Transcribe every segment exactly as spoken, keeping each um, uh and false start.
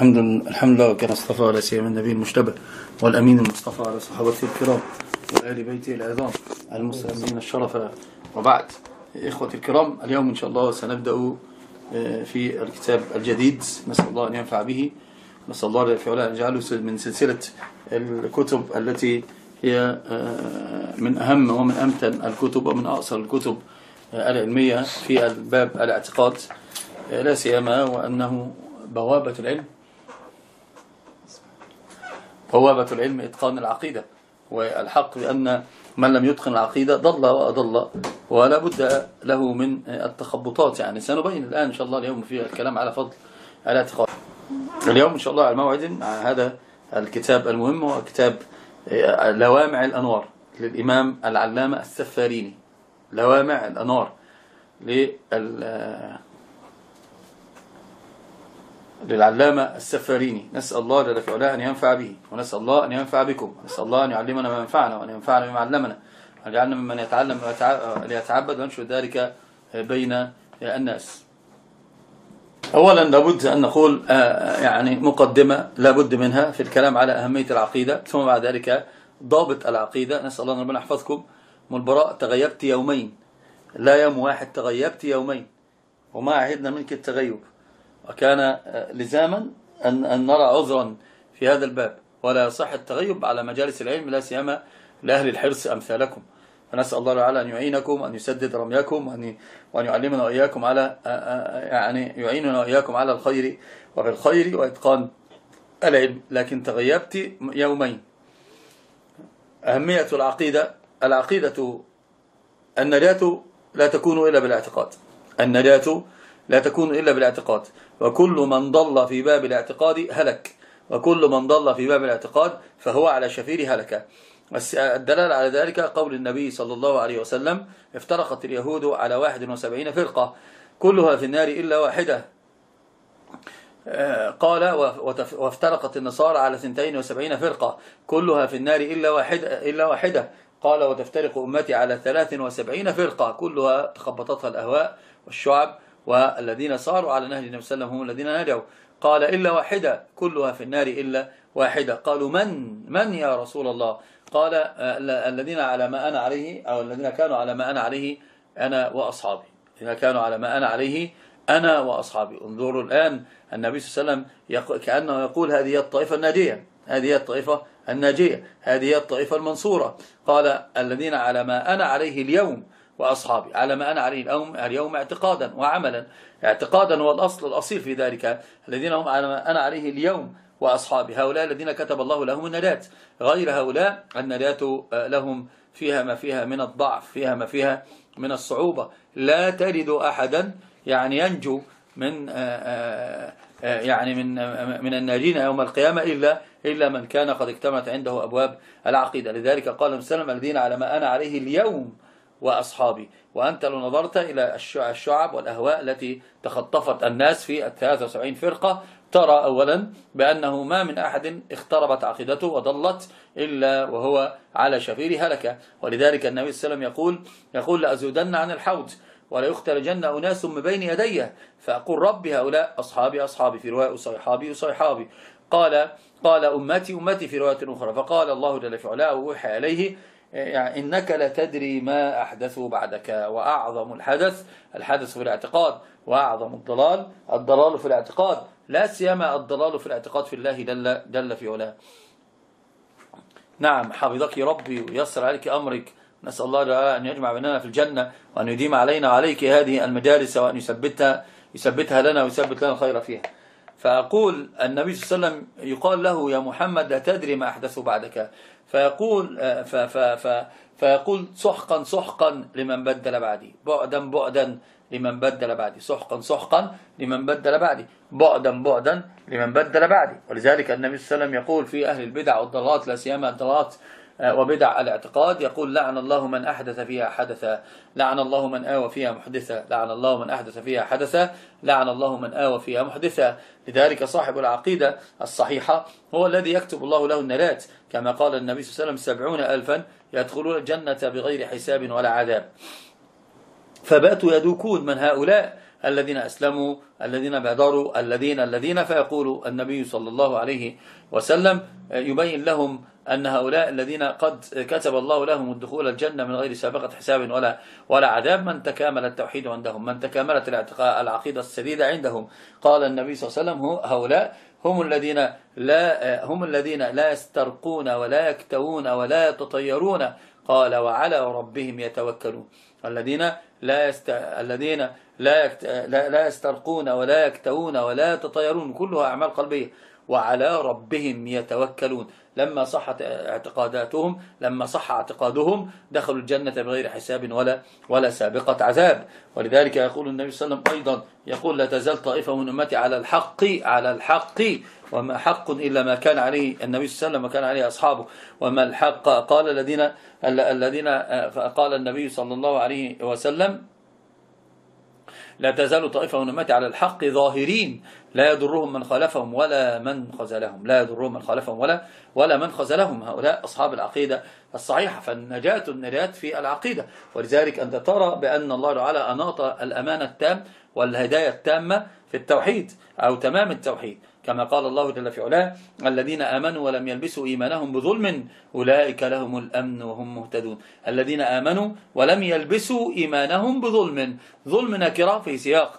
الحمد لله الحمد لله وكان اصطفى على سيما النبي المجتبى والأمين المصطفى على صحابته الكرام وآل بيته العظام المسلمين الشرفاء، وبعد. إخوتي الكرام، اليوم إن شاء الله سنبدأ في الكتاب الجديد، نسأل الله أن ينفع به، نسأل الله أن يجعله من سلسلة الكتب التي هي من أهم ومن أمتن الكتب ومن أقصر الكتب العلمية في الباب الاعتقاد، لا سيما وأنه بوابة العلم بوابة العلم إتقان العقيدة. والحق بأن من لم يتقن العقيدة ضل وأضل ولا بد له من التخبطات. يعني سنبين الآن إن شاء الله اليوم في الكلام على فضل الاعتقاد. اليوم إن شاء الله على موعد مع هذا الكتاب المهم، هو كتاب لوامع الأنوار للإمام العلامة السفاريني. لوامع الأنوار لل للعلامة السفاريني. نسأل الله جل في علاه أن ينفع به، ونسأل الله أن ينفع بكم، ونسأل الله أن يعلمنا ما ينفعنا وأن ينفعنا بما علمنا، وأن يجعلنا ممن يتعلم ويتعبد وينشر ذلك بين الناس. أولا لابد أن نقول يعني مقدمة لابد منها في الكلام على أهمية العقيدة، ثم بعد ذلك ضابط العقيدة. نسأل الله أن ربنا يحفظكم. من البراء: تغيبت يومين، لا يوم واحد، تغيبت يومين، وما عهدنا منك التغيب، وكان لزاما أن, أن نرى عذرا في هذا الباب، ولا يصح التغيب على مجالس العلم، لا سيما لأهل الحرص أمثالكم. فنسأل الله تعالى أن يعينكم، أن يسدد رميكم، وأن, وأن يعلمنا وإياكم على يعني يعيننا وإياكم على الخير وفي الخير وإتقان العلم. لكن تغيبت يومين. أهمية العقيدة: العقيدة النجاة لا تكون إلا بالاعتقاد. النجاة لا تكون إلا بالاعتقاد، وكل من ضل في باب الاعتقاد هلك، وكل من ضل في باب الاعتقاد فهو على شفير هلكة. الدلالة على ذلك قول النبي صلى الله عليه وسلم: افترقت اليهود على واحد وسبعين فرقة كلها في النار إلا واحدة. قال: وافترقت النصارى على اثنتين وسبعين فرقة كلها في النار إلا واحدة إلا واحدة. قال: وتفترق أمتي على ثلاث وسبعين فرقة كلها تخبطتها الأهواء والشعب، والذين صاروا على نهج النبي صلى الله عليه وسلم هم الذين نجوا. قال: إلا واحدة كلها في النار إلا واحدة. قالوا: من من يا رسول الله؟ قال: الذين على ما أنا عليه، أو الذين كانوا على ما أنا عليه أنا وأصحابي. الذين كانوا على ما أنا عليه أنا وأصحابي. انظروا الآن النبي صلى الله عليه وسلم كأنه يقول: هذه الطائفة الناجية، هذه الطائفة الناجية، هذه الطائفة المنصورة. قال: الذين على ما أنا عليه اليوم وأصحابي. على ما أنا عليه اليوم, اليوم اعتقادا وعملا. اعتقادا هو الأصل الأصيل في ذلك. الذين هم على ما أنا عليه اليوم وأصحابي، هؤلاء الذين كتب الله لهم النجاة. غير هؤلاء النجاة لهم فيها ما فيها من الضعف، فيها ما فيها من الصعوبة. لا تجد أحدا يعني ينجو من يعني من من الناجين يوم القيامة إلا إلا من كان قد اكتملت عنده أبواب العقيدة. لذلك قال مسلم: الذين على ما أنا عليه اليوم وأصحابي. وأنت لو نظرت إلى الشعب والأهواء التي تخطفت الناس في الثلاث وسبعين فرقة، ترى أولا بأنه ما من أحد اختربت عقيدته وضلت إلا وهو على شفير هلكة. ولذلك النبي صلى الله عليه وسلم يقول يقول لأزودن عن الحوض ولا يختلجن أناس من بين يدي فأقول: ربي هؤلاء أصحابي أصحابي، في رواية صيحابي صيحابي. قال قال أمتي أمتي في رواية أخرى. فقال الله جل في علاه ووحي عليه: يعني إنك لتدري ما أحدثوا بعدك، وأعظم الحدث الحدث في الاعتقاد، وأعظم الضلال الضلال في الاعتقاد، لا سيما الضلال في الاعتقاد في الله جل, جل في علاه. نعم، حفظك ربي ويسر عليك أمرك. نسأل الله تعالى أن يجمع بيننا في الجنة، وأن يديم علينا وعليك هذه المجالس، وأن يثبتها يثبتها لنا ويثبت لنا الخير فيها. فأقول النبي صلى الله عليه وسلم يقال له: يا محمد لا تدري ما أحدثوا بعدك. فيقول ف ف ف فيقول: سحقا سحقا لمن بدل بعدي، بعدا بعدا لمن بدل بعدي، سحقا سحقا لمن بدل بعدي، بعدا بعدا لمن بدل بعدي. ولذلك النبي صلى الله عليه وسلم يقول في أهل البدع والضلالات، لا سيما الضلالات وبدع الاعتقاد، يقول: لعن الله من أحدث فيها حدثا، لعن الله من آوى فيها محدثا، لعن الله من أحدث فيها حدثا، لعن الله من آوى فيها محدثا. لذلك صاحب العقيدة الصحيحة هو الذي يكتب الله له النجاة، كما قال النبي صلى الله عليه وسلم: سبعون ألفا يدخلون الجنة بغير حساب ولا عذاب. فباتوا يدوكون من هؤلاء الذين أسلموا، الذين بادروا، الذين الذين فيقول النبي صلى الله عليه وسلم يبين لهم أن هؤلاء الذين قد كتب الله لهم الدخول الجنة من غير سابقة حساب ولا ولا عذاب من تكامل التوحيد عندهم، من تكاملت العقيدة السديدة عندهم. قال النبي صلى الله عليه وسلم هؤلاء هم الذين لا هم الذين لا يسترقون ولا يكتوون ولا يتطيرون. قال وعلى ربهم يتوكلون. الذين لا يست... الذين لا, يكت... لا لا يسترقون ولا يكتوون ولا يتطيرون، كلها أعمال قلبية. وعلى ربهم يتوكلون، لما صحت اعتقاداتهم لما صح اعتقادهم دخلوا الجنة بغير حساب ولا ولا سابقة عذاب. ولذلك يقول النبي صلى الله عليه وسلم أيضا، يقول لا تزال طائفة من أمتي على الحق على الحق وما حق إلا ما كان عليه النبي صلى الله عليه وسلم وكان عليه أصحابه. وما الحق؟ قال الذين الذين قال النبي صلى الله عليه وسلم لا تزال طائفة من أمتي على الحق ظاهرين لا يضرهم من خالفهم ولا من خذلهم لا يضرهم من خالفهم ولا ولا من خذلهم. هؤلاء أصحاب العقيدة الصحيحة. فالنجاة النجاة في العقيدة. ولذلك أنت ترى بأن الله تعالى أناط الأمانة التام والهداية التامة في التوحيد أو تمام التوحيد، كما قال الله جل في علاه الذين آمنوا ولم يلبسوا إيمانهم بظلم أولئك لهم الأمن وهم مهتدون. الذين آمنوا ولم يلبسوا إيمانهم بظلم، ظلم نكرة في سياق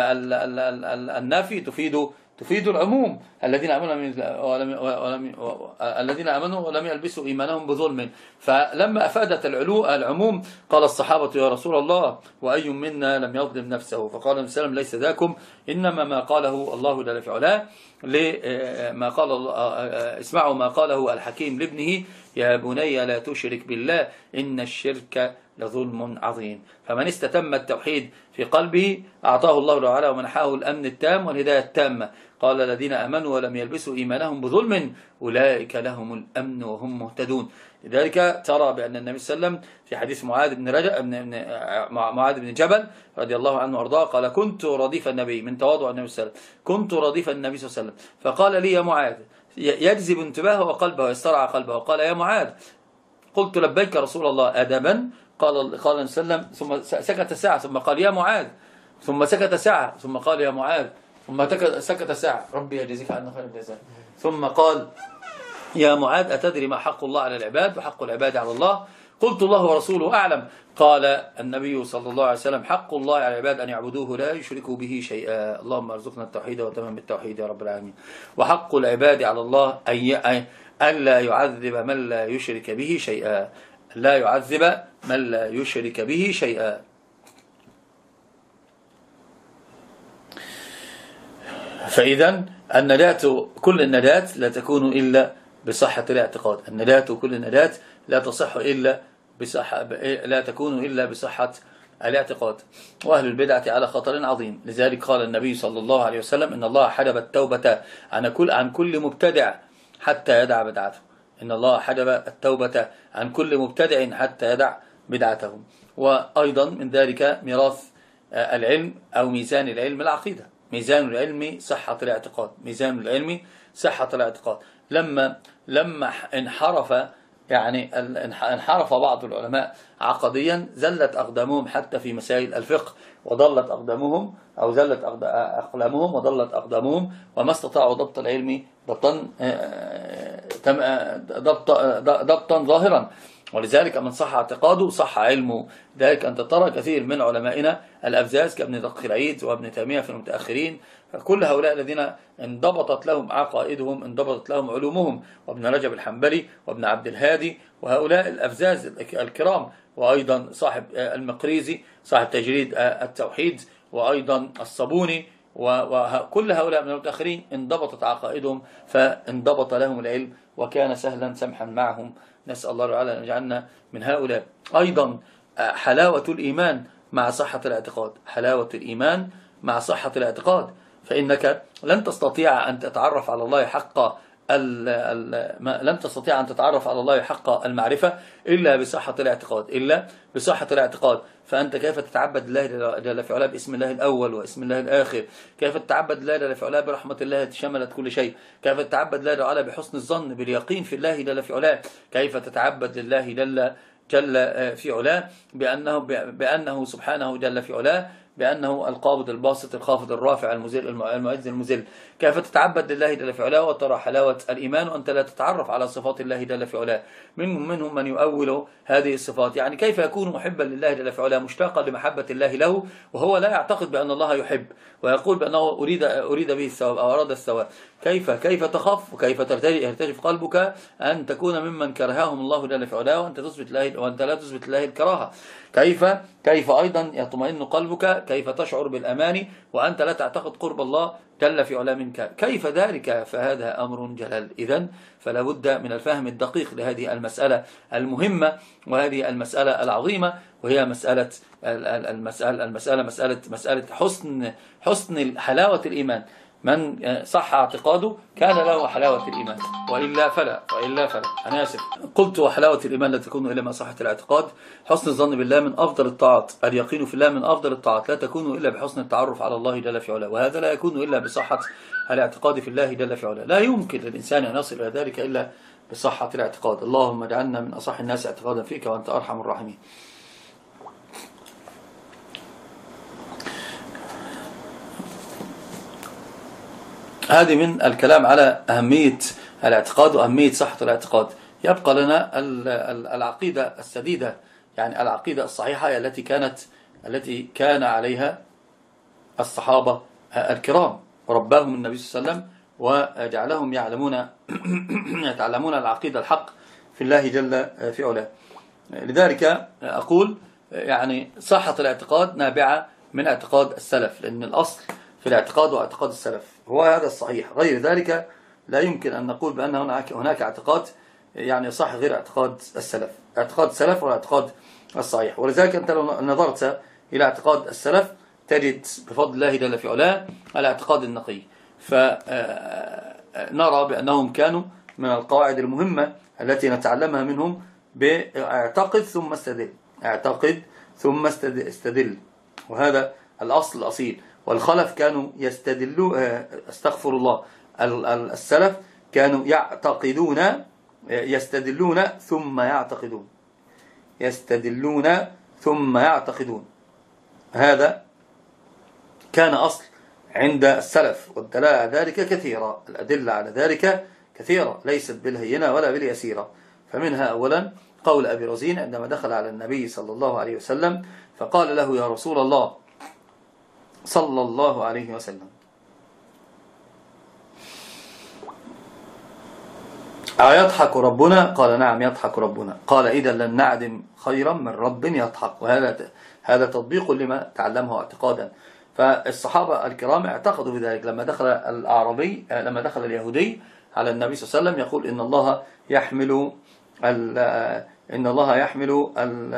النفي تفيد تفيد العموم. الذين آمنوا ولم ولم الذين آمنوا ولم يلبسوا إيمانهم بظلم. فلما أفادت العموم قال الصحابة يا رسول الله وأي منا لم يظلم نفسه؟ فقال النبي صلى الله عليه وسلم ليس ذاكم، إنما ما قاله الله جل في علاه لما قال اسمعوا ما قاله الحكيم لابنه يا بني لا تشرك بالله إن الشرك لظلم عظيم. فمن استتم التوحيد في قلبه أعطاه الله تعالى ومنحه الأمن التام والهداية التامة. قال الذين آمنوا ولم يلبسوا إيمانهم بظلم أولئك لهم الأمن وهم مهتدون. لذلك ترى بأن النبي صلى الله عليه وسلم في حديث معاذ بن رجب معاذ بن جبل رضي الله عنه وارضاه قال كنت رديف النبي، من تواضع النبي صلى الله عليه وسلم، كنت رديف النبي صلى الله عليه وسلم فقال لي يا معاذ، يجذب انتباهه وقلبه ويسترعى قلبه، قال يا معاذ، قلت لبيك رسول الله أدبا؟ قال قال النبي صلى الله عليه وسلم ثم سكت ساعة ثم قال يا معاذ، ثم سكت ساعة ثم قال يا معاذ، ثم سكت ساعة ربي يجزيك عنا خير الجزاء، ثم قال يا معاذ أتدري ما حق الله على العباد وحق العباد على الله؟ قلت الله ورسوله أعلم. قال النبي صلى الله عليه وسلم حق الله على العباد أن يعبدوه لا يشركوا به شيئا. اللهم ارزقنا التوحيد وتمام بالتوحيد يا رب العالمين. وحق العباد على الله أن لا يعذب من لا يشرك به شيئا، لا يعذب من لا يشرك به شيئا. فإذا النجاة كل النجاة لا تكون إلا بصحة الاعتقاد. النجاة كل النجاة لا تصح إلا بصحة لا تكون إلا بصحة الاعتقاد. وأهل البدعة على خطر عظيم. لذلك قال النبي صلى الله عليه وسلم إن الله حجب التوبة عن كل عن كل مبتدع حتى يدع بدعته. إن الله حجب التوبة عن كل مبتدع حتى يدع بدعته. وأيضا من ذلك ميراث العلم أو ميزان العلم العقيدة. ميزان العلم صحة الاعتقاد. ميزان العلم صحة الاعتقاد. لما لما انحرف يعني انحرف بعض العلماء عقديا زلت أقدامهم حتى في مسائل الفقه، وضلت أقدامهم أو زلت أقلامهم وضلت أقدامهم، وما استطاعوا ضبط العلم ضبطا ضبطا ظاهرا. ولذلك من صح اعتقاده صح علمه. ذلك أنت ترى كثير من علمائنا الأفزاز كابن دقيق العيد وابن تيمية في المتأخرين، كل هؤلاء الذين انضبطت لهم عقائدهم انضبطت لهم علومهم، وابن رجب الحنبلي وابن عبد الهادي وهؤلاء الأفزاز الكرام، وأيضا صاحب المقريزي صاحب تجريد التوحيد، وأيضا الصبوني، وكل هؤلاء من المتأخرين انضبطت عقائدهم فانضبط لهم العلم وكان سهلا سمحا معهم. نسأل الله تعالى أن يجعلنا من هؤلاء. أيضا حلاوة الإيمان مع صحة الاعتقاد. حلاوة الإيمان مع صحة الاعتقاد. فإنك لن تستطيع أن تتعرف على الله حق لن تستطيع أن تتعرف على الله حق المعرفة إلا بصحة الاعتقاد إلا بصحة الاعتقاد. فأنت كيف تتعبد الله جل في علاه باسم الله الأول واسم الله الآخر؟ كيف تتعبد الله جل في علاه برحمة الله التي شملت كل شيء؟ كيف تتعبد الله جل وعلا بحسن الظن باليقين في الله جل في علاه؟ كيف تتعبد لله جل جل في علاه بأنه, بأنه سبحانه جل في علاه بأنه القابض الباسط الخافض الرافع المذل المعز المذل. كيف تتعبد لله جل في علاه وترى حلاوة الإيمان وأنت لا تتعرف على صفات الله جل في علاه؟ منهم منهم من يؤول هذه الصفات، يعني كيف يكون محبا لله جل في علاه مشتاقا لمحبة الله له وهو لا يعتقد بأن الله يحب، ويقول بأنه أريد أريد به الثواب أو أراد الثواب؟ كيف كيف تخاف وكيف ترتجف قلبك أن تكون ممن كرههم الله جل في علاه وأنت تثبت له وأنت لا تثبت له الكراهة؟ كيف كيف أيضا يطمئن قلبك؟ كيف تشعر بالأمان وأنت لا تعتقد قرب الله جل في علاه منك؟ كيف ذلك؟ فهذا أمر جلل. إذن فلا بد من الفهم الدقيق لهذه المسألة المهمة وهذه المسألة العظيمة، وهي مسألة المسألة المسألة مسألة مسألة حسن حسن حلاوة الإيمان. من صح اعتقاده كان له حلاوة الإيمان، وإلا فلا وإلا فلا أنا آسف قلت وحلاوة الإيمان لا تكون إلا مع صحة الاعتقاد. حسن الظن بالله من أفضل الطاعات، اليقين في الله من أفضل الطاعات، لا تكون إلا بحسن التعرف على الله جل في علاه، وهذا لا يكون إلا بصحة الاعتقاد في الله جل في علاه. لا يمكن للإنسان أن يصل إلى ذلك إلا بصحة الاعتقاد. اللهم اجعلنا من أصح الناس اعتقادا فيك وأنت أرحم الراحمين. هذه من الكلام على أهمية الاعتقاد وأهمية صحة الاعتقاد. يبقى لنا العقيدة السديدة، يعني العقيدة الصحيحة التي كانت التي كان عليها الصحابة الكرام ورباهم النبي صلى الله عليه وسلم وجعلهم يعلمون يتعلمون العقيدة الحق في الله جل في علاه. لذلك أقول يعني صحة الاعتقاد نابعة من اعتقاد السلف، لأن الأصل في الاعتقاد واعتقاد السلف هو هذا الصحيح. غير ذلك لا يمكن أن نقول بأن هناك هناك اعتقاد يعني صح غير اعتقاد السلف. اعتقاد السلف هو الاعتقاد الصحيح. ولذلك أنت لو نظرت إلى اعتقاد السلف تجد بفضل الله جل في علاه الاعتقاد النقي، فنرى بأنهم كانوا من القواعد المهمة التي نتعلمها منهم باعتقد ثم استدل، اعتقد ثم استدل، وهذا الأصل الأصيل. والخلف كانوا يستدلون، استغفر الله، السلف كانوا يعتقدون يستدلون ذم يعتقدون يستدلون ثم يعتقدون. هذا كان أصل عند السلف، والدلالة على ذلك كثيرة، الأدلة على ذلك كثيرة ليست بالهينة ولا باليسيرة. فمنها أولا قول أبي رزين عندما دخل على النبي صلى الله عليه وسلم فقال له: يا رسول الله صلى الله عليه وسلم، أيضحك ربنا؟ قال: نعم يضحك ربنا. قال: إذا لن نعدم خيرا من رب يضحك. وهذا هذا تطبيق لما تعلمه اعتقادا. فالصحابة الكرام اعتقدوا بذلك. لما دخل الأعرابي لما دخل اليهودي على النبي صلى الله عليه وسلم يقول: إن الله يحمل إن الله يحمل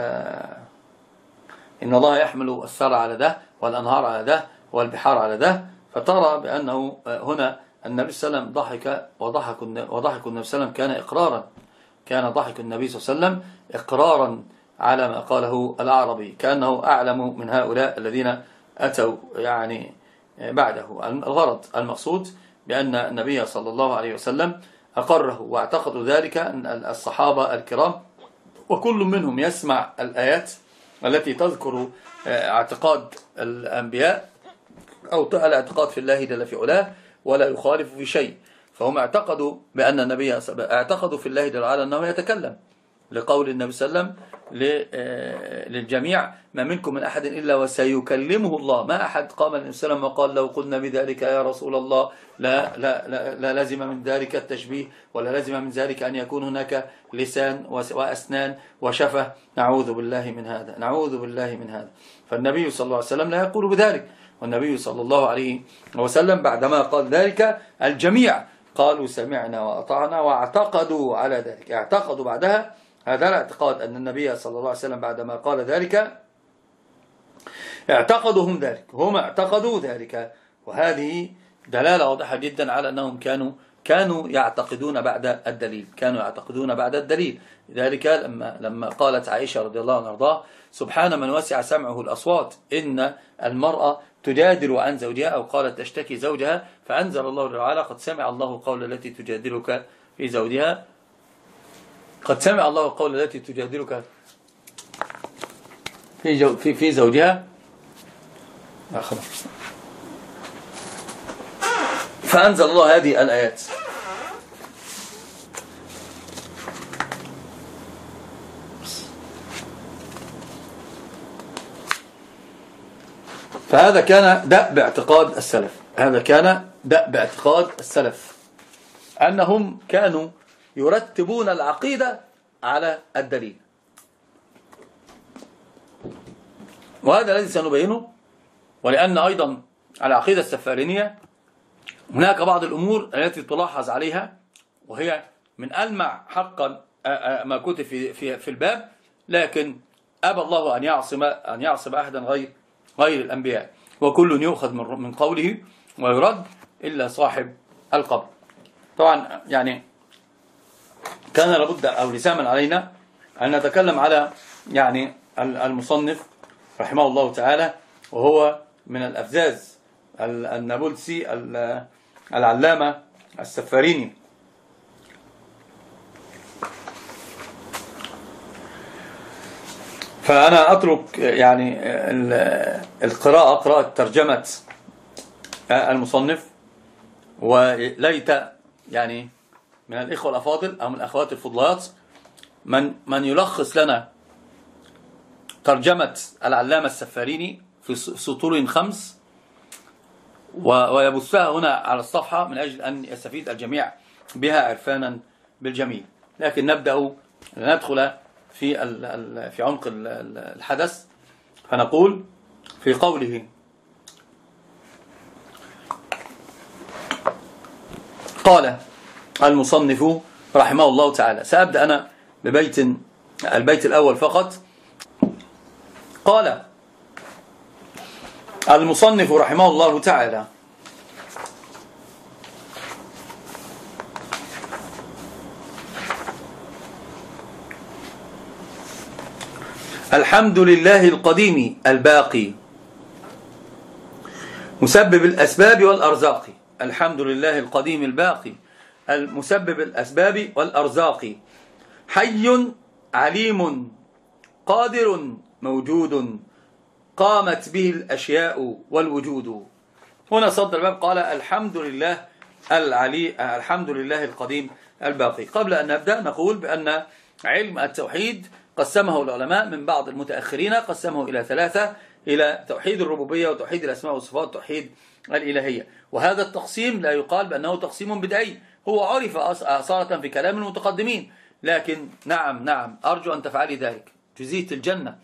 إن الله يحمل الثرى على ده والأنهار على ده والبحار على ده. فترى بأنه هنا النبي صلى الله عليه وسلم ضحك وضحك وضحك النبي صلى الله عليه وسلم كان إقرارا كان ضحك النبي صلى الله عليه وسلم إقرارا على ما قاله الأعرابي، كأنه أعلم من هؤلاء الذين أتوا يعني بعده. الغرض المقصود بأن النبي صلى الله عليه وسلم أقره واعتقدوا ذلك أن الصحابة الكرام وكل منهم يسمع الآيات التي تذكر اعتقاد الأنبياء أو الاعتقاد في الله جل في علاه ولا يخالف في شيء. فهم اعتقدوا بأن النبي اعتقدوا في الله جل وعلا أنه يتكلم، لقول النبي صلى الله عليه وسلم للجميع: ما منكم من أحد إلا وسيكلمه الله. ما أحد قام النبي صلى الله عليه وسلم وقال: لو قلنا بذلك يا رسول الله لا لا لا, لا لازم من ذلك التشبيه، ولا لازم من ذلك أن يكون هناك لسان وأسنان وشفة. نعوذ بالله من هذا نعوذ بالله من هذا. فالنبي صلى الله عليه وسلم لا يقول بذلك. والنبي صلى الله عليه وسلم بعدما قال ذلك الجميع قالوا: سمعنا وأطعنا، واعتقدوا على ذلك. اعتقدوا بعدها هذا الاعتقاد أن النبي صلى الله عليه وسلم بعدما قال ذلك اعتقدوا هم ذلك هم اعتقدوا ذلك. وهذه دلالة واضحة جدا على أنهم كانوا كانوا يعتقدون بعد الدليل كانوا يعتقدون بعد الدليل. لذلك لما لما قالت عائشة رضي الله عنها وارضاها: سبحان من وسع سمعه الأصوات، إن المرأة تجادل عن زوجها، أو قالت تشتكي زوجها، فأنزل الله تعالى: قد سمع الله قول التي تجادلك في زوجها قد سمع الله قول التي تجادلك في, جو في, في زوجها خلاص. فأنزل الله هذه الآيات. فهذا كان دأب اعتقاد السلف، هذا كان دأب اعتقاد السلف أنهم كانوا يرتبون العقيدة على الدليل، وهذا الذي سنبينه. ولأن أيضا العقيدة السفارينية هناك بعض الأمور التي تلاحظ عليها، وهي من ألمع حقا ما كتب في في في الباب، لكن أبى الله أن يعصم أن يعصم أحدا غير غير الأنبياء، وكل يؤخذ من قوله ويرد إلا صاحب القبر. طبعا يعني كان لابد أو لزاما علينا أن نتكلم على يعني المصنف رحمه الله تعالى، وهو من الأفزاز النابلسي العلامة السفاريني. فأنا أترك يعني القراءة قراءة ترجمة المصنف، وليت يعني من الإخوة الأفاضل أو من الأخوات الفضلات من من يلخص لنا ترجمة العلامة السفاريني في سطور خمس ويبثها هنا على الصفحة من أجل أن يستفيد الجميع بها عرفانا بالجميل. لكن نبدأ ندخل في في عمق الحدث، فنقول في قوله قال المصنف رحمه الله تعالى. سأبدأ أنا ببيت البيت الأول فقط. قال المصنف رحمه الله تعالى: الحمد لله القديم الباقي مسبب الأسباب والأرزاق. الحمد لله القديم الباقي المسبب الأسباب والأرزاق، حي عليم قادر موجود قامت به الأشياء والوجود. هنا صدر الباب قال الحمد لله العلي الحمد لله القديم الباقي. قبل أن نبدأ نقول بأن علم التوحيد قسمه العلماء من بعض المتأخرين، قسمه إلى ثلاثة: إلى توحيد الربوبية وتوحيد الأسماء والصفات وتوحيد الإلهية. وهذا التقسيم لا يقال بأنه تقسيم بدعي، هو عرف أصالة في كلام المتقدمين، لكن نعم نعم أرجو أن تفعلي ذلك جزيت الجنة.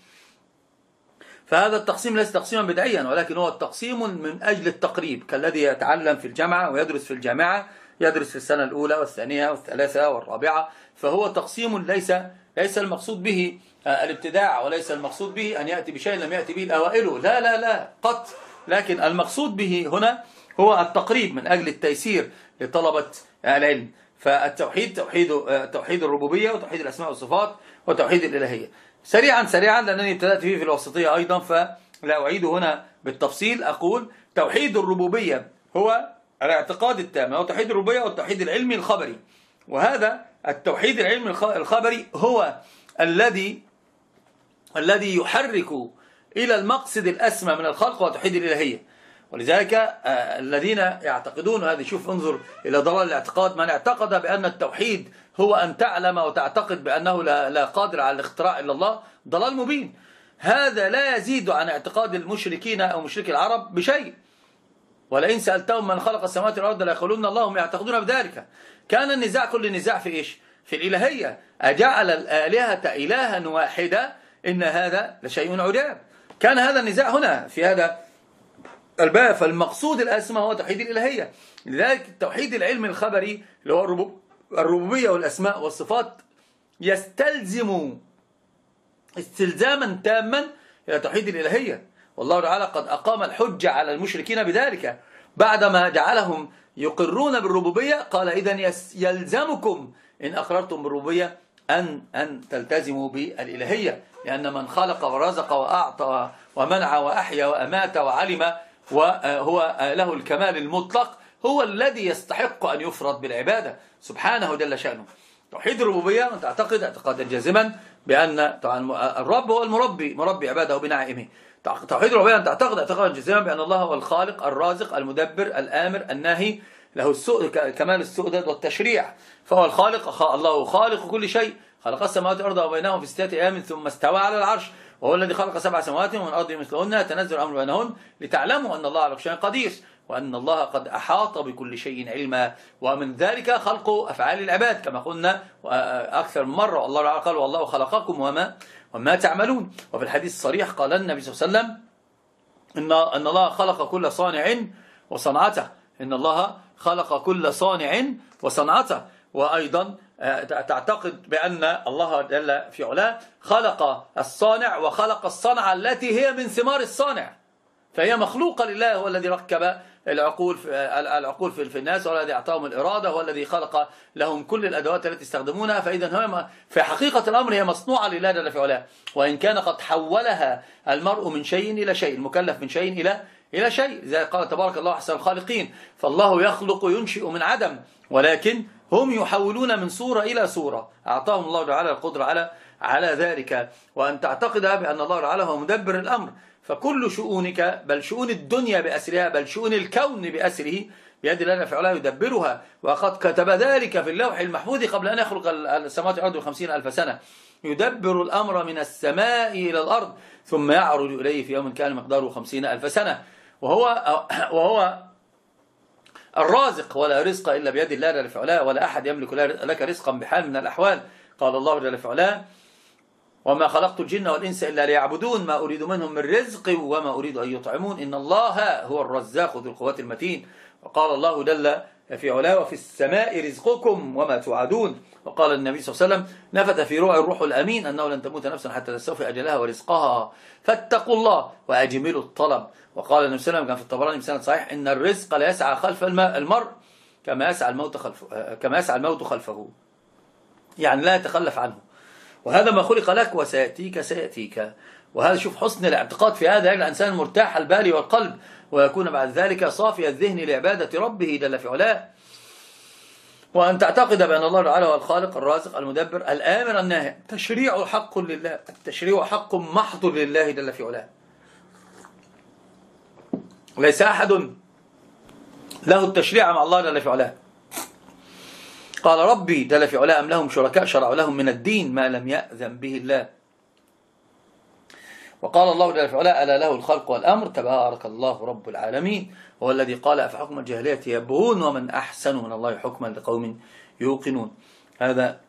فهذا التقسيم ليس تقسيما بدعيا، ولكن هو التقسيم من أجل التقريب، كالذي يتعلم في الجامعة ويدرس في الجامعة، يدرس في السنة الأولى والثانية والثالثة والرابعة. فهو تقسيم ليس ليس المقصود به الابتداع، وليس المقصود به أن يأتي بشيء لم يأتي به الأوائل، لا لا لا قط، لكن المقصود به هنا هو التقريب من أجل التيسير لطلبة العلم. فالتوحيد توحيد توحيد الربوبية وتوحيد الأسماء والصفات وتوحيد الإلهية. سريعا سريعا لأنني ابتدأت فيه في الوسطية أيضا، فلا أعيد هنا بالتفصيل. أقول توحيد الربوبية هو الاعتقاد التام، هو توحيد الربوبية والتوحيد العلمي الخبري. وهذا التوحيد العلمي الخبري هو الذي الذي يحرك إلى المقصد الأسمى من الخلق وتوحيد الإلهية. ولذلك آه الذين يعتقدون هذا، شوف انظر إلى ضلال الاعتقاد، من اعتقد بأن التوحيد هو أن تعلم وتعتقد بأنه لا, لا قادر على الاختراع إلا الله، ضلال مبين. هذا لا يزيد عن اعتقاد المشركين أو مشركي العرب بشيء. ولئن سألتهم من خلق السماوات والأرض ليقولون الله، هم يعتقدون بذلك. كان النزاع كل النزاع في إيش؟ في الإلهية. أجعل الآلهة إلها واحدة إن هذا لشيء عجاب. كان هذا النزاع هنا في هذا الباب. فالمقصود الأسمى هو توحيد الإلهية. لذلك التوحيد العلمي الخبري اللي هو الربوبية والأسماء والصفات يستلزم استلزاما تاما إلى توحيد الإلهية. والله تعالى قد أقام الحجة على المشركين بذلك، بعدما جعلهم يقرون بالربوبية قال إذن يلزمكم إن أقررتم بالربوبية أن أن تلتزموا بالإلهية، لأن من خلق ورزق وأعطى ومنع وأحيا وأمات وعلم وهو له الكمال المطلق هو الذي يستحق أن يفرض بالعبادة سبحانه جل شأنه. توحيد الربوبية أن تعتقد اعتقادا جازما بأن طبعا الرب هو المربي مربي عباده بنعمه. توحيد الربوبية أن تعتقد اعتقادا جازما بأن الله هو الخالق الرازق المدبر الآمر الناهي، له السؤدد كمال السؤدد والتشريع، فهو الخالق. الله خالق كل شيء، خلق السماوات والأرض وبينهم في ستة أيام ثم استوى على العرش، وهو الذي خلق سبع سماوات ومن الأرض مثلهن تنزل الأمر بينهن لتعلموا أن الله على كل شيء قدير وأن الله قد أحاط بكل شيء علما. ومن ذلك خلق أفعال العباد كما قلنا أكثر من مرة، الله قال والله خلقكم وما وما تعملون. وفي الحديث الصريح قال النبي صلى الله عليه وسلم إن أن الله خلق كل صانع وصنعته، إن الله خلق كل صانع وصنعته. وأيضا تعتقد بأن الله جل في علاه خلق الصانع وخلق الصنعة التي هي من ثمار الصانع، فهي مخلوقة لله، هو الذي ركب العقول في العقول في الناس، هو الذي أعطاهم الإرادة، هو الذي خلق لهم كل الأدوات التي يستخدمونها. فإذا هي في حقيقة الأمر هي مصنوعة لله جل في علاه، وإن كان قد حولها المرء من شيء إلى شيء، المكلف من شيء إلى إلى شيء، زي قال تبارك الله أحسن الخالقين. فالله يخلق ينشئ من عدم، ولكن هم يحولون من صورة إلى صورة، أعطاهم الله تعالى القدرة على على ذلك. وأن تعتقد بأن الله تعالى هو مدبر الأمر، فكل شؤونك بل شؤون الدنيا بأسرها بل شؤون الكون بأسره بيد الله في علاه يدبرها، وقد كتب ذلك في اللوح المحفوظ قبل أن يخلق السماوات والأرض بخمسين ألف سنة. يدبر الأمر من السماء إلى الأرض ثم يعرج إليه في يوم كان مقداره خمسين ألف سنة. وهو وهو الرازق، ولا رزق إلا بيد الله جل في علاه، ولا أحد يملك لك رزقا بحال من الأحوال. قال الله جل في علاه وما خلقت الجن والإنس إلا ليعبدون ما أريد منهم من رزق وما أريد أن يطعمون إن الله هو الرزاق ذو القوة المتين. وقال الله جل في علاه وفي السماء رزقكم وما توعدون. وقال النبي صلى الله عليه وسلم نفث في روع الروح الأمين أنه لن تموت نفس حتى تستوفي أجلها ورزقها فاتقوا الله وأجملوا الطلب. وقال النبي صلى الله عليه وسلم كان في الطبراني بسند صحيح إن الرزق لا يسعى خلف المرء كما يسعى الموت خلفه كما يسعى الموت خلفه، يعني لا يتخلف عنه، وهذا ما خلق لك وسيأتيك سيأتيك. وهذا شوف حسن الاعتقاد في هذا، يجعل الإنسان مرتاح البال والقلب، ويكون بعد ذلك صافي الذهن لعبادة ربه جل في علاه. وأن تعتقد بأن الله تعالى هو الخالق الرازق المدبر الآمر الناهي. تشريع حق لله، التشريع حق محض لله جل في علاه، ليس أحد له التشريع مع الله جل في علاه. قال ربي جل في علاه أم لهم شركاء شرعوا لهم من الدين ما لم يأذن به الله. وقال الله جل في علاه ألا له الخلق والأمر تبارك الله رب العالمين، هو الذي قال أفحكم الجاهلية يبغون ومن أحسن من الله حكما لقوم يوقنون. هذا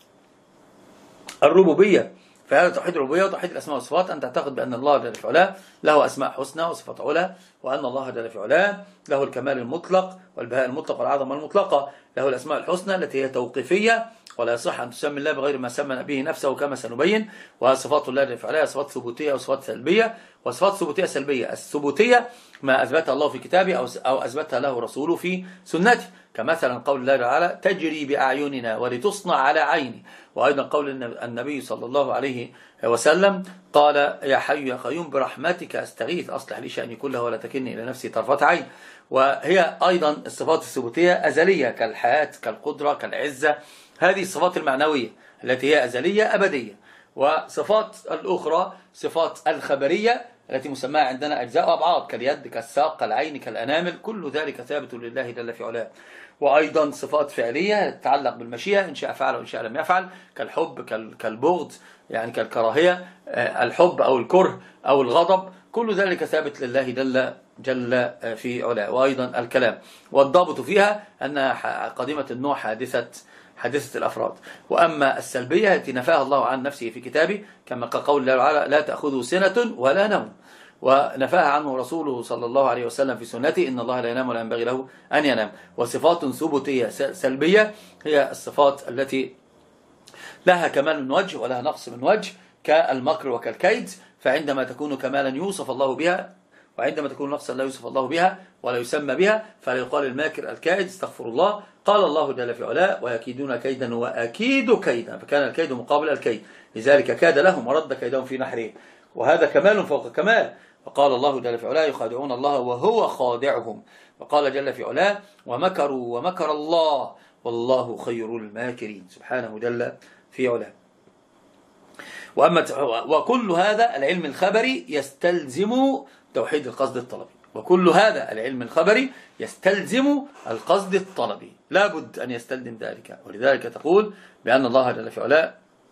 الربوبية، فهذا توحيد الربوبية وتوحيد الأسماء والصفات، أن تعتقد بأن الله جل في علاه له أسماء حسنى وصفات علا، وأن الله جل في علاه له الكمال المطلق والبهاء المطلق والعظمة المطلقة، له الأسماء الحسنى التي هي توقيفية ولا يصح أن تسمي الله بغير ما سمى به نفسه كما سنبين. وصفات الله جل في علاه صفات ثبوتية وصفات سلبية. وصفات ثبوتية سلبية، الثبوتية ما أثبتها الله في كتابه أو أثبتها له رسوله في سنته، كمثلا قول الله تعالى تجري بأعيننا ولتصنع على عيني. وأيضا قول النبي صلى الله عليه وسلم قال يا حي يا قيوم برحمتك أستغيث أصلح لي شأني كله ولا تكلني إلى نفسي طرفة عين. وهي أيضا الصفات الثبوتية أزلية كالحياة كالقدرة كالعزة، هذه الصفات المعنوية التي هي أزلية أبدية. وصفات الأخرى صفات الخبرية التي مسماها عندنا أجزاء وأبعاد كاليد كالساق كالعين كالأنامل، كل ذلك ثابت لله جل في علاه. وأيضا صفات فعلية تتعلق بالمشيئة إن شاء فعل وإن شاء لم يفعل، كالحب كالبغض يعني كالكراهية، الحب أو الكره أو الغضب، كل ذلك ثابت لله جل جل في علاه. وأيضا الكلام، والضابط فيها أنها قديمة النوع حادثة حادثة الأفراد. وأما السلبية التي نفاها الله عن نفسه في كتابه كما قول الله تعالى لا تأخذه سنة ولا نوم، ونفاها عنه رسوله صلى الله عليه وسلم في سنته إن الله لا ينام ولا ينبغي له أن ينام. وصفات ثبوتية سلبية هي الصفات التي لها كمال من وجه ولها نقص من وجه كالمكر وكالكيد، فعندما تكون كمالا يوصف الله بها، وعندما تكون نقصا لا يوصف الله بها ولا يسمى بها، فلا يقال الماكر الكائد استغفر الله. قال الله جل في علاه ويكيدون كيدا وأكيد كيدا، فكان الكيد مقابل الكيد، لذلك كاد لهم ورد كيدهم في نحره، وهذا كمال فوق كمال. وقال الله جل في علاه يخادعون الله وهو خادعهم. وقال جل في علاه ومكروا ومكر الله والله خير الماكرين سبحانه جل في علاه. وأما وكل هذا العلم الخبري يستلزم توحيد القصد الطلبي، وكل هذا العلم الخبري يستلزم القصد الطلبي، لا بد أن يستلزم ذلك. ولذلك تقول بأن الله جل في علاه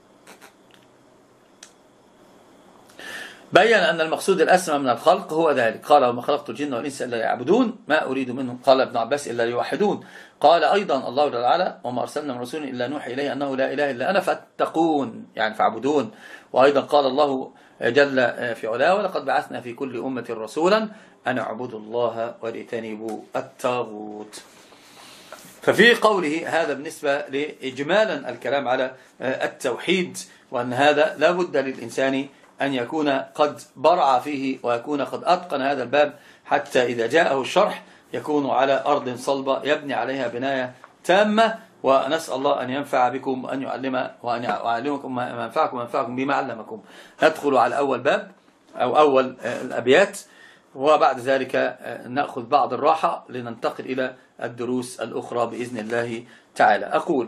بيّن أن المقصود الأسمى من الخلق هو ذلك، قال وما خلقت الجن والإنس إلا ليعبدون ما أريد منهم، قال ابن عباس إلا ليوحدون، قال أيضا الله جل وعلا وما أرسلنا من رسول إلا نوحي إليه أنه لا إله إلا أنا فاتقون يعني فاعبدون. وأيضا قال الله جل في علاه ولقد بعثنا في كل أمة رسولا أن اعبدوا الله واجتنبوا الطاغوت. ففي قوله هذا بالنسبة لإجمالا الكلام على التوحيد، وأن هذا لا بد للإنسان أن يكون قد برع فيه ويكون قد أتقن هذا الباب، حتى إذا جاءه الشرح يكون على أرض صلبة يبني عليها بناية تامة. ونسأل الله أن ينفع بكم وأن يعلم وأن يعلمكم ما ينفعكم وينفعكم بما علمكم. ندخل على أول باب أو أول الأبيات، وبعد ذلك نأخذ بعض الراحة لننتقل إلى الدروس الأخرى بإذن الله تعالى. أقول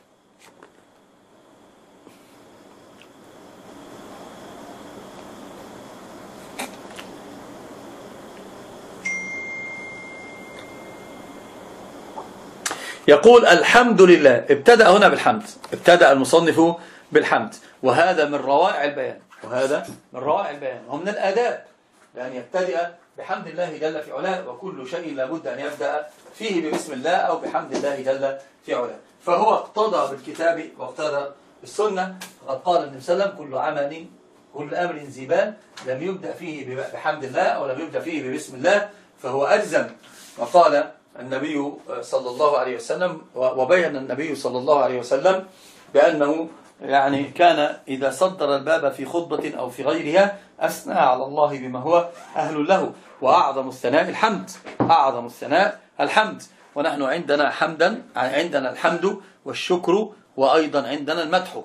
يقول الحمد لله. ابتدأ هنا بالحمد، ابتدأ المصنف بالحمد، وهذا من روائع البيان، وهذا من روائع البيان ومن الآداب لأن يبتدئ بحمد الله جل في علاه، وكل شيء لابد أن يبدأ فيه ببسم الله أو بحمد الله جل في علاه. فهو اقتضى بالكتاب واقتضى بالسنة، قد قال النبي صلى الله عليه وسلم كل عمل كل أمر زبال لم يبدأ فيه بحمد الله أو لم يبدأ فيه ببسم الله فهو أجزم. وقال النبي صلى الله عليه وسلم وبين النبي صلى الله عليه وسلم بأنه يعني كان إذا صدر الباب في خطبة أو في غيرها أثنى على الله بما هو أهل له، وأعظم الثناء الحمد، أعظم الثناء الحمد. ونحن عندنا حمدا، عندنا الحمد والشكر، وأيضا عندنا المدح.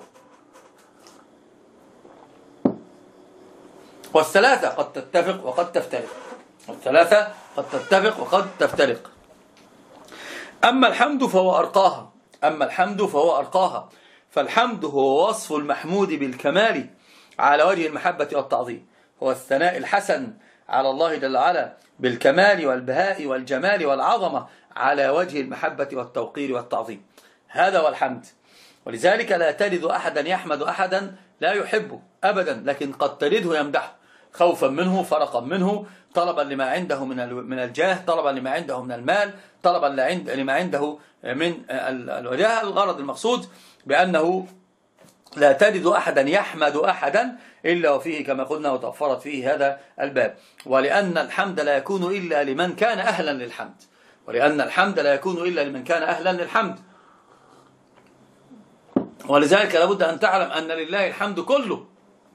والثلاثة قد تتفق وقد تفترق، والثلاثة قد تتفق وقد تفترق. أما الحمد فهو أرقاها، أما الحمد فهو أرقاها فالحمد هو وصف المحمود بالكمال على وجه المحبة والتعظيم، هو الثناء الحسن على الله جل وعلا بالكمال والبهاء والجمال والعظمة على وجه المحبة والتوقير والتعظيم، هذا هو الحمد. ولذلك لا تجد أحدا يحمد أحدا لا يحبه أبدا، لكن قد تجده يمدحه خوفا منه، فرقا منه، طلبا لما عنده من الجاه، طلبا لما عنده من المال، طلبا لما عنده من الوجاه. الغرض المقصود بأنه لا تجد أحدا يحمد أحدا إلا وفيه كما قلنا وتوفرت فيه هذا الباب. ولأن الحمد لا يكون إلا لمن كان أهلا للحمد، ولأن الحمد لا يكون إلا لمن كان أهلا للحمد. ولذلك لابد أن تعلم أن لله الحمد كله،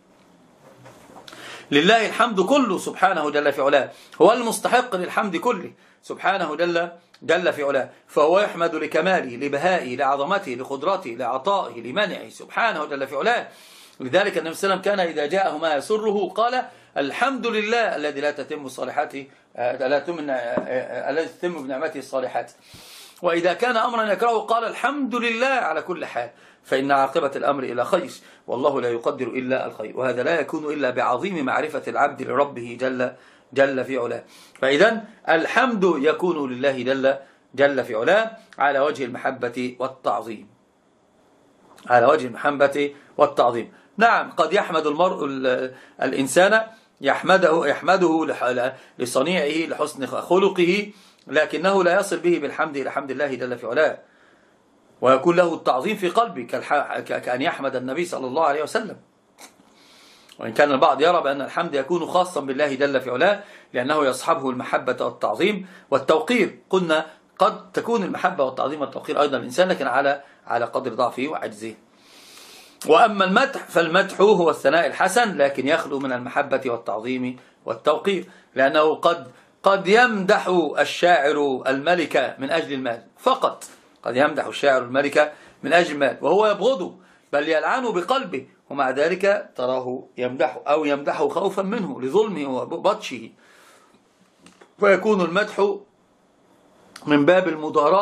لله الحمد كله سبحانه جل في علاه، هو المستحق للحمد كله سبحانه جل جل في علاه. فهو يحمد لكماله، لبهائه، لعظمته، لقدرته، لعطائه، لمنعه سبحانه جل في علاه. لذلك النبي صلى الله عليه وسلم كان إذا جاءه ما يسره قال الحمد لله الذي لا تتم صالحاته لا تتم الذي تتم بنعمته الصالحات. وإذا كان أمرا يكرهه قال الحمد لله على كل حال، فإن عاقبة الأمر إلى خير، والله لا يقدر إلا الخير. وهذا لا يكون إلا بعظيم معرفة العبد لربه جل جل في علاه. فإذا الحمد يكون لله جل جل في علاه على وجه المحبة والتعظيم، على وجه المحبة والتعظيم. نعم قد يحمد المرء الإنسان يحمده يحمده لصنيعه لحسن خلقه، لكنه لا يصل به بالحمد إلى حمد الله جل في علاه، ويكون له التعظيم في قلبه كأن يحمد النبي صلى الله عليه وسلم. وإن كان البعض يرى بأن الحمد يكون خاصا بالله جل في علاه لأنه يصحبه المحبة والتعظيم والتوقير. قلنا قد تكون المحبة والتعظيم والتوقير أيضا الإنسان، لكن على على قدر ضعفه وعجزه. وأما المدح فالمدح هو الثناء الحسن، لكن يخلو من المحبة والتعظيم والتوقير، لأنه قد قد يمدح الشاعر الملكة من أجل المال فقط، قد يمدح الشاعر الملكة من أجل المال وهو يبغضه بل يلعنه بقلبه، ومع ذلك تراه يمدحه أو يمدحه خوفا منه لظلمه وبطشه، فيكون المدح من باب المضاراة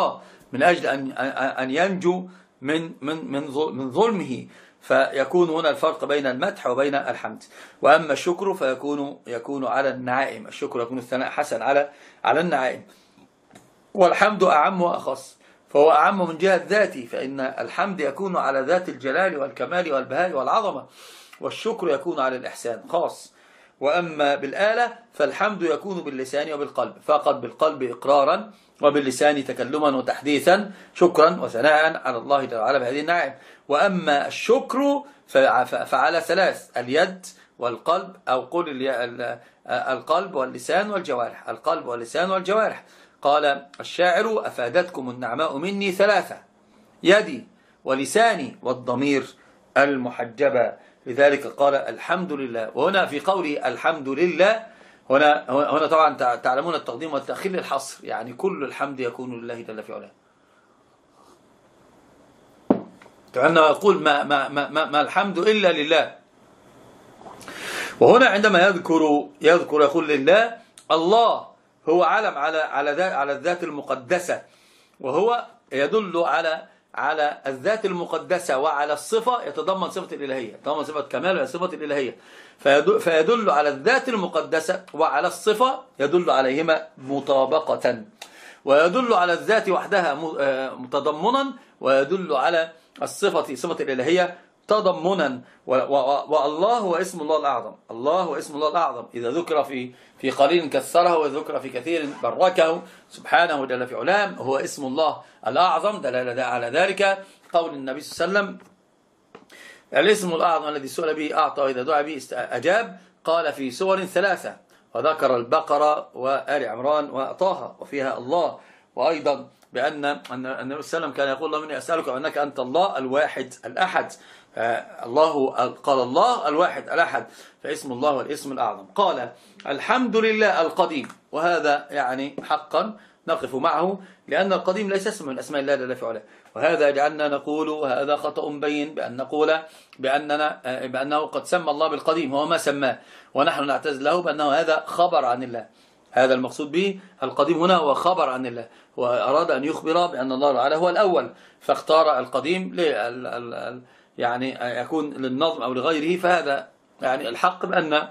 من أجل أن أن ينجو من من من من ظلمه. فيكون هنا الفرق بين المدح وبين الحمد. وأما الشكر فيكون يكون على النعائم، الشكر يكون الثناء حسن على على النعائم، والحمد أعم وأخص، فهو أعم من جهة ذاته، فإن الحمد يكون على ذات الجلال والكمال والبهاء والعظمة، والشكر يكون على الإحسان خاص. وأما بالآلة فالحمد يكون باللسان وبالقلب، فقط بالقلب إقرارا وباللسان تكلما وتحديثا شكرا وثناء على الله تعالى بهذه النعم. وأما الشكر فعلى ثلاث: اليد والقلب، أو قل القلب واللسان والجوارح، القلب واللسان والجوارح. قال الشاعر: أفادتكم النعماء مني ثلاثة: يدي ولساني والضمير المحجبة. لذلك قال الحمد لله. وهنا في قوله الحمد لله، هنا هنا طبعا تعلمون التقديم والتأخير للحصر، يعني كل الحمد يكون لله جل في علاه. كأنه يقول ما, ما, ما, ما الحمد إلا لله. وهنا عندما يذكر يذكر يقول لله، الله هو علم على على على الذات المقدسة، وهو يدل على على الذات المقدسة وعلى الصفة، يتضمن صفة الإلهية، يتضمن صفة كمال وصفة الإلهية، فيدل على الذات المقدسة وعلى الصفة، يدل عليهما مطابقة، ويدل على الذات وحدها متضمنا، ويدل على الصفة صفة الإلهية تضمنا. والله هو اسم الله الأعظم، الله هو اسم الله الأعظم، إذا ذكر في في قليل كثره وإذا ذكر في كثير بركه سبحانه جل في علام، هو اسم الله الأعظم. دلالة على ذلك قول النبي صلى الله عليه وسلم: الاسم الأعظم الذي سئل به أعطى وإذا دعا به أجاب. قال في سور ثلاثة، وذكر البقرة وآل عمران وطه وفيها الله. وأيضا بأن النبي صلى الله عليه وسلم كان يقول: اللهم إني أسألك أنك أنت الله الواحد الأحد. الله قال الله الواحد الأحد، فاسم الله والاسم الأعظم. قال الحمد لله القديم، وهذا يعني حقا نقف معه، لأن القديم ليس اسم من أسماء الله جل في علاه. وهذا جعلنا نقول، وهذا خطأ بين، بأن نقول بأننا بأنه قد سمى الله بالقديم، هو ما سماه، ونحن نعتز له بأنه هذا خبر عن الله. هذا المقصود به القديم هنا هو خبر عن الله، وأراد أن يخبر بأن الله تعالى هو الأول، فاختار القديم ل يعني يكون للنظم أو لغيره. فهذا يعني الحق بأن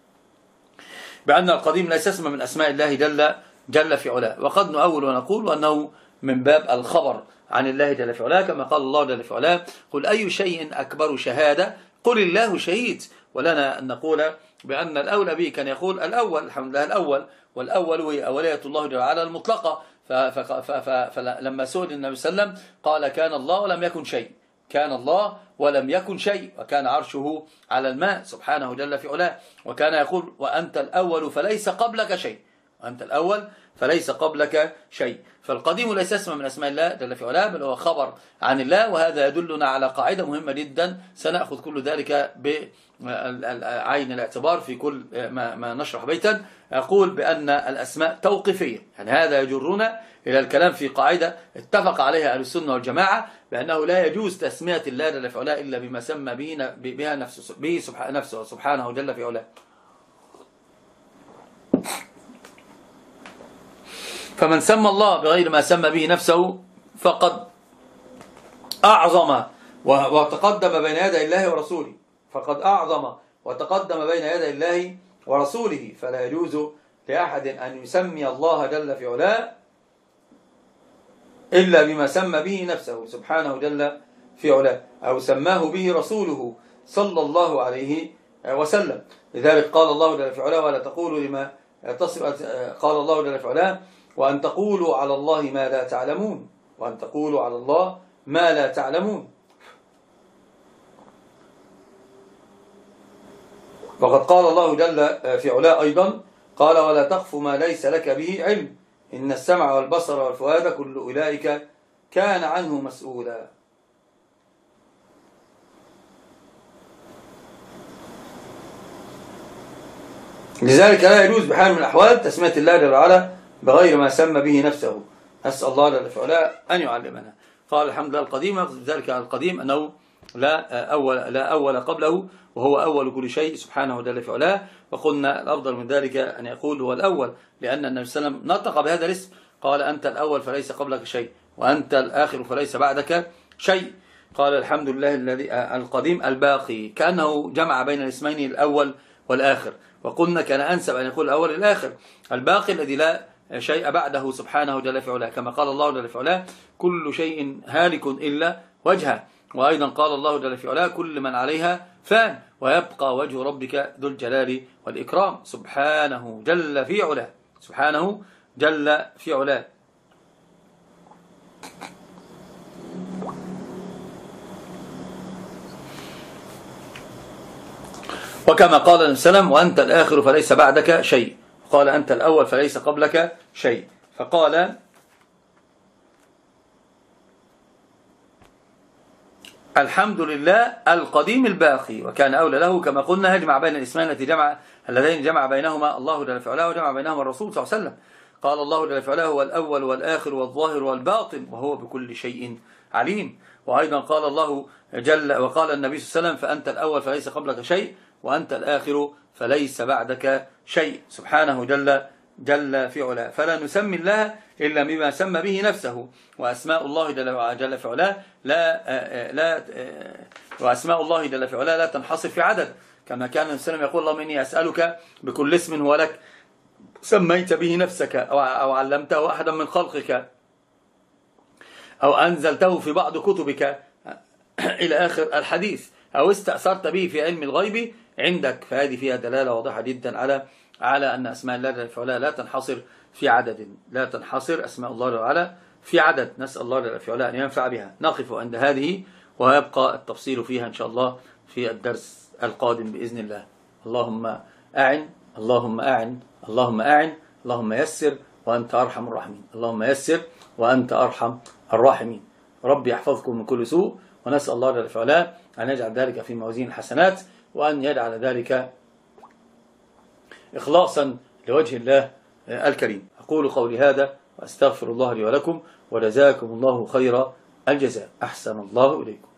بأن القديم ليس اسم من أسماء الله جل جل في علاه. وقد نؤول ونقول أنه من باب الخبر عن الله جل في علاه، كما قال الله جل في علاه: قل أي شيء أكبر شهادة قل الله شهيد. ولنا أن نقول بأن الأولى به كان يقول الأول، الحمد لله الأول، والأول هي أولية الله جل وعلا المطلقة. فلما سئل النبي صلى الله عليه وسلم قال: كان الله ولم يكن شيء، كان الله ولم يكن شيء، وكان عرشه على الماء سبحانه جل في علاه. وكان يقول: وأنت الأول فليس قبلك شيء، وأنت الأول فليس قبلك شيء. فالقديم ليس اسم من أسماء الله جل في علاه، بل هو خبر عن الله. وهذا يدلنا على قاعدة مهمة جدا، سنأخذ كل ذلك بعين الاعتبار في كل ما, ما نشرح بيتا. أقول بأن الأسماء توقيفية، يعني هذا يجرنا إلى الكلام في قاعدة اتفق عليها أهل السنة والجماعة، بأنه لا يجوز تسمية الله جل في علاه إلا بما سمى به بها نفسه, به سبحانه, نفسه سبحانه جل في علاه. فمن سمى الله بغير ما سمى به نفسه فقد أعظم وتقدم بين يدي الله ورسوله، فقد أعظم وتقدم بين يدي الله ورسوله. فلا يجوز لأحد أن يسمي الله جل في علاه إلا بما سمى به نفسه سبحانه جل في علاه، أو سماه به رسوله صلى الله عليه وسلم. لذلك قال الله جل في علاه: ولا تقولوا لما تصف. قال الله جل في علاه: وأن تقولوا على الله ما لا تعلمون، وأن تقولوا على الله ما لا تعلمون. وقد قال الله جل في علاه أيضا، قال: ولا تقف ما ليس لك به علم، إن السمع والبصر والفؤاد كل أولئك كان عنه مسؤولا. لذلك لا يجوز بحال من الأحوال تسمية الله جل وعلا بغير ما سمى به نفسه. أسأل الله جل وعلا أن يعلمنا. قال الحمد لله القديم، ذلك القديم أنه لا أول, لا أول قبله، وهو أول كل شيء سبحانه جل وعلا. وقلنا الأفضل من ذلك أن يقول هو الأول، لأن النبي صلى الله عليه وسلم نطق بهذا الاسم، قال: أنت الأول فليس قبلك شيء، وأنت الآخر فليس بعدك شيء. قال الحمد لله الذي القديم الباقي، كأنه جمع بين الاسمين الأول والآخر، وقلنا كان أنسب أن يقول الأول الآخر. الباقي الذي لا شيء بعده سبحانه جل في علاه، كما قال الله جل في علاه كل شيء هالك إلا وجهه. وأيضا قال الله جل في علاه كل من عليها فان ويبقى وجه ربك ذو الجلال والإكرام، سبحانه جل في علاه، سبحانه جل في علاه. وكما قال النبي صلى الله عليه وسلم وأنت الآخر فليس بعدك شيء، قال أنت الأول فليس قبلك شيء. فقال الحمد لله القديم الباقي، وكان أولى له كما قلنا يجمع بين الاسمين التي جمع اللذين جمع بينهما الله جل في علاه وجمع بينهما الرسول صلى الله عليه وسلم. قال الله جل في علاه هو الأول والآخر والظاهر والباطن وهو بكل شيء عليم. وأيضا قال الله جل وقال النبي صلى الله عليه وسلم فأنت الأول فليس قبلك شيء وأنت الآخر فليس بعدك شيء، سبحانه جل جل في علاه. فلا نسمي الله إلا بما سمى به نفسه، وأسماء الله جل في علاه لا لا وأسماء الله جل في علاه لا تنحصر في عدد، كما كان النبي صلى الله عليه وسلم يقول اللهم إني أسألك بكل اسم هو لك سميت به نفسك أو علمته أحدا من خلقك أو أنزلته في بعض كتبك إلى آخر الحديث، أو استأثرت به في علم الغيب عندك. فهذه فيها دلالة واضحة جدا على على أن أسماء الله جل في علاه لا تنحصر في عدد، لا تنحصر أسماء الله جل وعلا في عدد. نسأل الله جل في علاه أن ينفع بها. نقف عند هذه ويبقى التفصيل فيها إن شاء الله في الدرس القادم بإذن الله. اللهم أعن اللهم أعن اللهم أعن اللهم يسر وأنت أرحم الراحمين، اللهم يسر وأنت أرحم الراحمين. ربي يحفظكم من كل سوء، ونسأل الله جل في علاه أن يجعل ذلك في موازين الحسنات، وأن يجعل ذلك إخلاصا لوجه الله الكريم. أقول قولي هذا وأستغفر الله لي ولكم، وجزاكم الله خير الجزاء. أحسن الله إليكم.